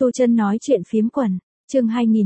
Tu Chân nói chuyện phiếm quần, chương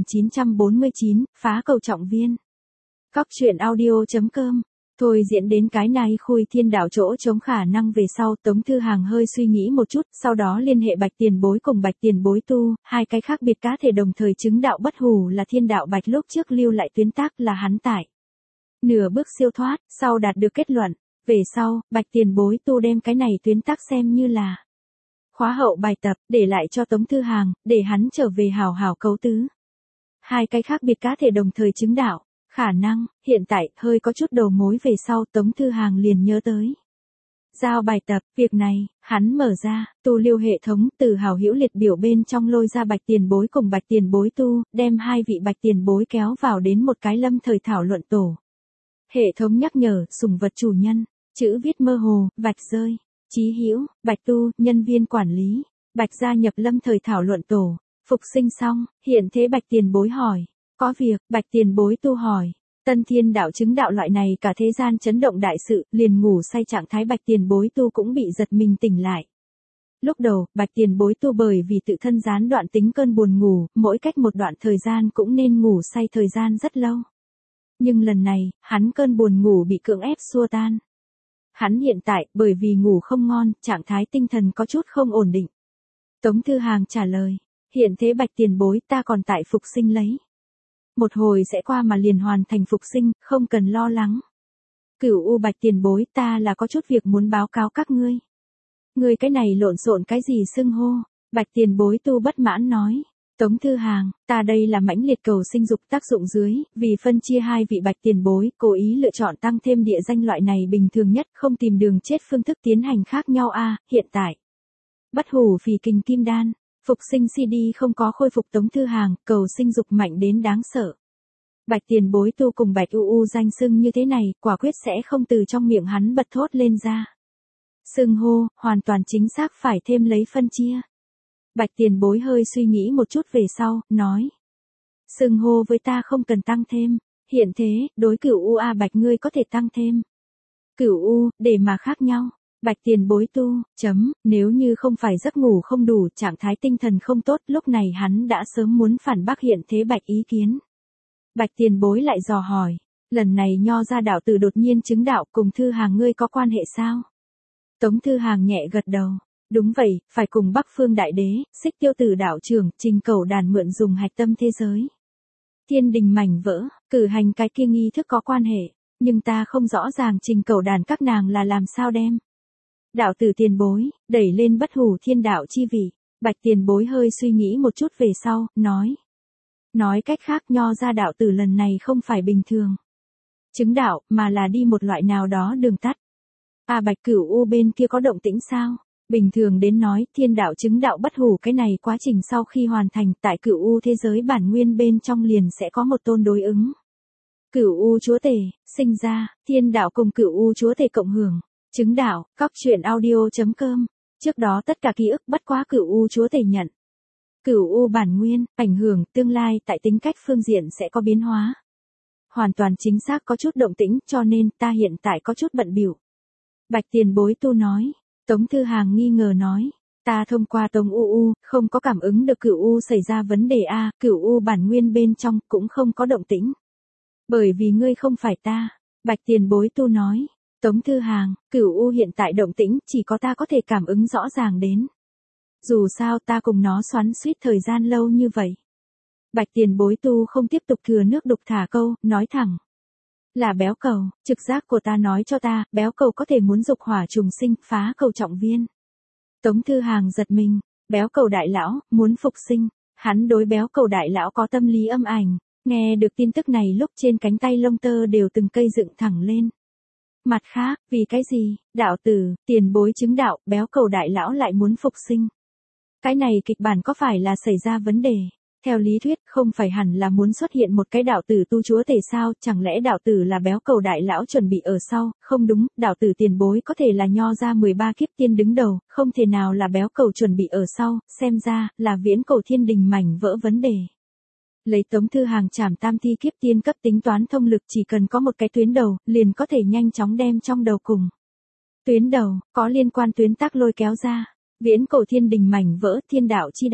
2949, phá cầu trọng viên. Cóc truyện audio.com. Thôi diễn đến cái này khui thiên đạo chỗ chống khả năng về sau, Tống Thư Hàng hơi suy nghĩ một chút, sau đó liên hệ Bạch Tiền Bối cùng Bạch Tiền Bối tu, hai cái khác biệt cá thể đồng thời chứng đạo bất hủ là thiên đạo Bạch lúc trước lưu lại tuyến tác là hắn tại. Nửa bước siêu thoát, sau đạt được kết luận, về sau, Bạch Tiền Bối tu đem cái này tuyến tác xem như là khóa hậu bài tập, để lại cho Tống Thư Hàng, để hắn trở về hào hào cấu tứ. Hai cái khác biệt cá thể đồng thời chứng đạo, khả năng, hiện tại, hơi có chút đầu mối về sau Tống Thư Hàng liền nhớ tới. Giao bài tập, việc này, hắn mở ra, tu lưu hệ thống, từ hào hữu liệt biểu bên trong lôi ra Bạch Tiền Bối cùng Bạch Tiền Bối tu, đem hai vị Bạch Tiền Bối kéo vào đến một cái lâm thời thảo luận tổ. Hệ thống nhắc nhở, sủng vật chủ nhân, chữ viết mơ hồ, Bạch rơi. Chí hữu, Bạch tu, nhân viên quản lý, Bạch gia nhập lâm thời thảo luận tổ, phục sinh xong, hiện thế Bạch Tiền Bối hỏi, có việc, Bạch Tiền Bối tu hỏi, tân thiên đạo chứng đạo loại này cả thế gian chấn động đại sự, liền ngủ say trạng thái Bạch Tiền Bối tu cũng bị giật mình tỉnh lại. Lúc đầu, Bạch Tiền Bối tu bởi vì tự thân gián đoạn tính cơn buồn ngủ, mỗi cách một đoạn thời gian cũng nên ngủ say thời gian rất lâu. Nhưng lần này, hắn cơn buồn ngủ bị cưỡng ép xua tan. Hắn hiện tại, bởi vì ngủ không ngon, trạng thái tinh thần có chút không ổn định. Tống Thư Hàng trả lời, hiện thế Bạch Tiền Bối ta còn tại phục sinh lấy. Một hồi sẽ qua mà liền hoàn thành phục sinh, không cần lo lắng. Cửu U Bạch Tiền Bối ta là có chút việc muốn báo cáo các ngươi. Ngươi cái này lộn xộn cái gì xưng hô, Bạch Tiền Bối tu bất mãn nói. Tống Thư Hàng, ta đây là mãnh liệt cầu sinh dục tác dụng dưới, vì phân chia hai vị Bạch Tiền Bối, cố ý lựa chọn tăng thêm địa danh loại này bình thường nhất, không tìm đường chết phương thức tiến hành khác nhau hiện tại. Bất hủ phì kình kim đan, phục sinh CD không có khôi phục Tống Thư Hàng, cầu sinh dục mạnh đến đáng sợ. Bạch Tiền Bối tu cùng Bạch UU danh xưng như thế này, quả quyết sẽ không từ trong miệng hắn bật thốt lên ra. Xưng hô, hoàn toàn chính xác phải thêm lấy phân chia. Bạch Tiền Bối hơi suy nghĩ một chút về sau, nói. Xưng hô với ta không cần tăng thêm, hiện thế, đối Cửu U Bạch ngươi có thể tăng thêm. Cửu U, để mà khác nhau. Bạch Tiền Bối tu, nếu như không phải giấc ngủ không đủ, trạng thái tinh thần không tốt, lúc này hắn đã sớm muốn phản bác hiện thế Bạch ý kiến. Bạch Tiền Bối lại dò hỏi, lần này Nho gia đạo tử đột nhiên chứng đạo cùng Thư Hàng ngươi có quan hệ sao? Tống Thư Hàng nhẹ gật đầu. Đúng vậy, phải cùng Bắc Phương Đại Đế, Xích Tiêu Tử đạo trưởng, Trình Cẩu Đàn mượn dùng hạch tâm thế giới. Thiên đình mảnh vỡ, cử hành cái kia nghi thức có quan hệ, nhưng ta không rõ ràng Trình Cẩu Đàn các nàng là làm sao đem. Đạo tử Tiền Bối, đẩy lên bất hủ thiên đạo chi vị, Bạch Tiền Bối hơi suy nghĩ một chút về sau, nói. Nói cách khác Nho gia đạo tử lần này không phải bình thường chứng đạo, mà là đi một loại nào đó đường tắt. Bạch Cửu U bên kia có động tĩnh sao? Bình thường đến nói, thiên đạo chứng đạo bất hủ cái này quá trình sau khi hoàn thành tại Cửu U thế giới bản nguyên bên trong liền sẽ có một tôn đối ứng. Cửu U chúa tể, sinh ra, thiên đạo cùng Cửu U chúa tể cộng hưởng, chứng đạo, cóc truyện audio.com. Trước đó tất cả ký ức bất quá Cửu U chúa tể nhận. Cửu U bản nguyên, ảnh hưởng tương lai tại tính cách phương diện sẽ có biến hóa. Hoàn toàn chính xác có chút động tĩnh cho nên ta hiện tại có chút bận bịu. Bạch Tiền Bối tu nói. Tống Thư Hàng nghi ngờ nói, ta thông qua Tống UU, không có cảm ứng được Cửu U xảy ra vấn đề Cửu U bản nguyên bên trong cũng không có động tĩnh. Bởi vì ngươi không phải ta, Bạch Tiền Bối tu nói, Tống Thư Hàng, Cửu U hiện tại động tĩnh chỉ có ta có thể cảm ứng rõ ràng đến. Dù sao ta cùng nó xoắn xuýt thời gian lâu như vậy. Bạch Tiền Bối tu không tiếp tục thừa nước đục thả câu, nói thẳng. Là béo cầu, trực giác của ta nói cho ta, béo cầu có thể muốn dục hỏa trùng sinh, phá cầu trọng viên. Tống Thư Hàng giật mình, béo cầu đại lão, muốn phục sinh, hắn đối béo cầu đại lão có tâm lý âm ảnh, nghe được tin tức này lúc trên cánh tay lông tơ đều từng cây dựng thẳng lên. Mặt khác, vì cái gì, đạo tử, Tiền Bối chứng đạo, béo cầu đại lão lại muốn phục sinh. Cái này kịch bản có phải là xảy ra vấn đề? Theo lý thuyết, không phải hẳn là muốn xuất hiện một cái đạo tử tu chúa tể sao, chẳng lẽ đạo tử là béo cầu đại lão chuẩn bị ở sau, không đúng, đạo tử Tiền Bối có thể là Nho gia 13 kiếp tiên đứng đầu, không thể nào là béo cầu chuẩn bị ở sau, xem ra, là viễn cầu thiên đình mảnh vỡ vấn đề. Lấy Tống Thư Hàng trảm tam thi kiếp tiên cấp tính toán thông lực chỉ cần có một cái tuyến đầu, liền có thể nhanh chóng đem trong đầu cùng. Tuyến đầu, có liên quan tuyến tác lôi kéo ra, viễn cầu thiên đình mảnh vỡ thiên đạo chi đạo.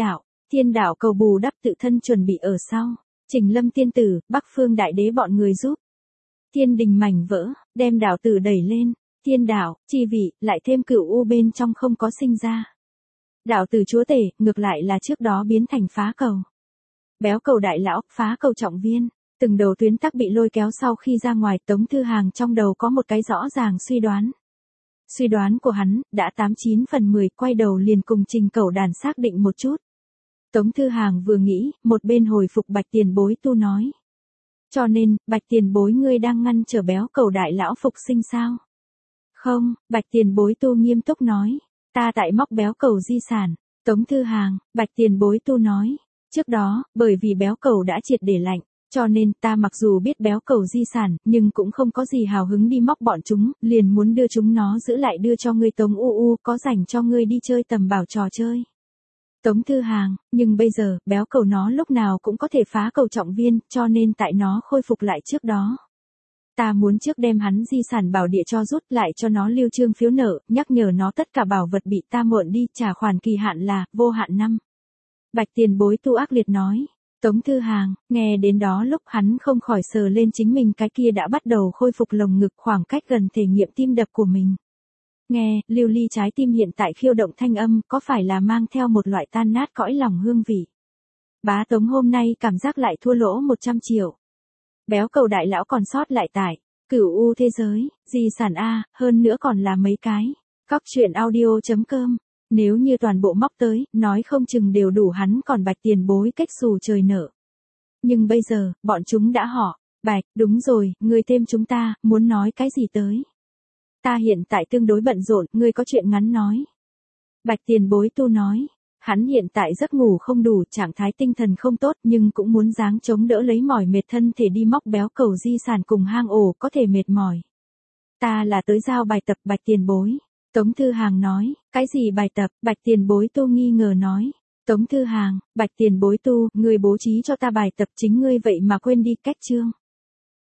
Thiên đạo cầu bù đắp tự thân chuẩn bị ở sau. Trình Lâm tiên tử, Bắc Phương đại đế bọn người giúp. Thiên đình mảnh vỡ, đem đạo tử đẩy lên. Thiên đạo, chi vị, lại thêm cửu u bên trong không có sinh ra. Đạo tử chúa tể, ngược lại là trước đó biến thành phá cầu. Béo cầu đại lão, phá cầu trọng viên. Từng đầu tuyến tắc bị lôi kéo sau khi ra ngoài, Tống Thư Hàng trong đầu có một cái rõ ràng suy đoán. Suy đoán của hắn, đã 89/10, quay đầu liền cùng Trình Cẩu Đàn xác định một chút. Tống Thư Hàng vừa nghĩ, một bên hồi phục Bạch Tiền Bối tu nói. Cho nên, Bạch Tiền Bối ngươi đang ngăn trở béo cầu đại lão phục sinh sao? Không, Bạch Tiền Bối tu nghiêm túc nói. Ta tại móc béo cầu di sản. Tống Thư Hàng, Bạch Tiền Bối tu nói. Trước đó, bởi vì béo cầu đã triệt để lạnh, cho nên ta mặc dù biết béo cầu di sản, nhưng cũng không có gì hào hứng đi móc bọn chúng, liền muốn đưa chúng nó giữ lại đưa cho ngươi Tống U, có rảnh cho ngươi đi chơi tầm bảo trò chơi. Tống Thư Hàng, nhưng bây giờ, béo cầu nó lúc nào cũng có thể phá cầu trọng viên, cho nên tại nó khôi phục lại trước đó. Ta muốn trước đem hắn di sản bảo địa cho rút lại cho nó lưu trương phiếu nợ, nhắc nhở nó tất cả bảo vật bị ta mượn đi, trả khoản kỳ hạn là, vô hạn năm. Bạch Tiền Bối tu ác liệt nói. Tống Thư Hàng, nghe đến đó lúc hắn không khỏi sờ lên chính mình cái kia đã bắt đầu khôi phục lồng ngực khoảng cách gần thể nghiệm tim đập của mình. Nghe, lưu ly trái tim hiện tại khiêu động thanh âm, có phải là mang theo một loại tan nát cõi lòng hương vị. Bá Tống hôm nay cảm giác lại thua lỗ 100 triệu. Béo cầu đại lão còn sót lại tại, cửu u thế giới, di sản A, hơn nữa còn là mấy cái. Cóc truyện audio.com. Nếu như toàn bộ móc tới, nói không chừng đều đủ hắn còn Bạch Tiền Bối cách xù trời nợ. Nhưng bây giờ, bọn chúng đã họ. Bạch, đúng rồi, ngươi thêm chúng ta, muốn nói cái gì tới? Ta hiện tại tương đối bận rộn, ngươi có chuyện ngắn nói. Bạch Tiền Bối tu nói. Hắn hiện tại giấc ngủ không đủ, trạng thái tinh thần không tốt, nhưng cũng muốn dáng chống đỡ lấy mỏi mệt thân thể đi móc béo cầu di sản cùng hang ổ có thể mệt mỏi. Ta là tới giao bài tập Bạch Tiền Bối. Tống Thư Hàng nói, cái gì bài tập? Bạch Tiền Bối tu nghi ngờ nói. Tống Thư Hàng, Bạch Tiền Bối tu, ngươi bố trí cho ta bài tập chính ngươi vậy mà quên đi cách chương.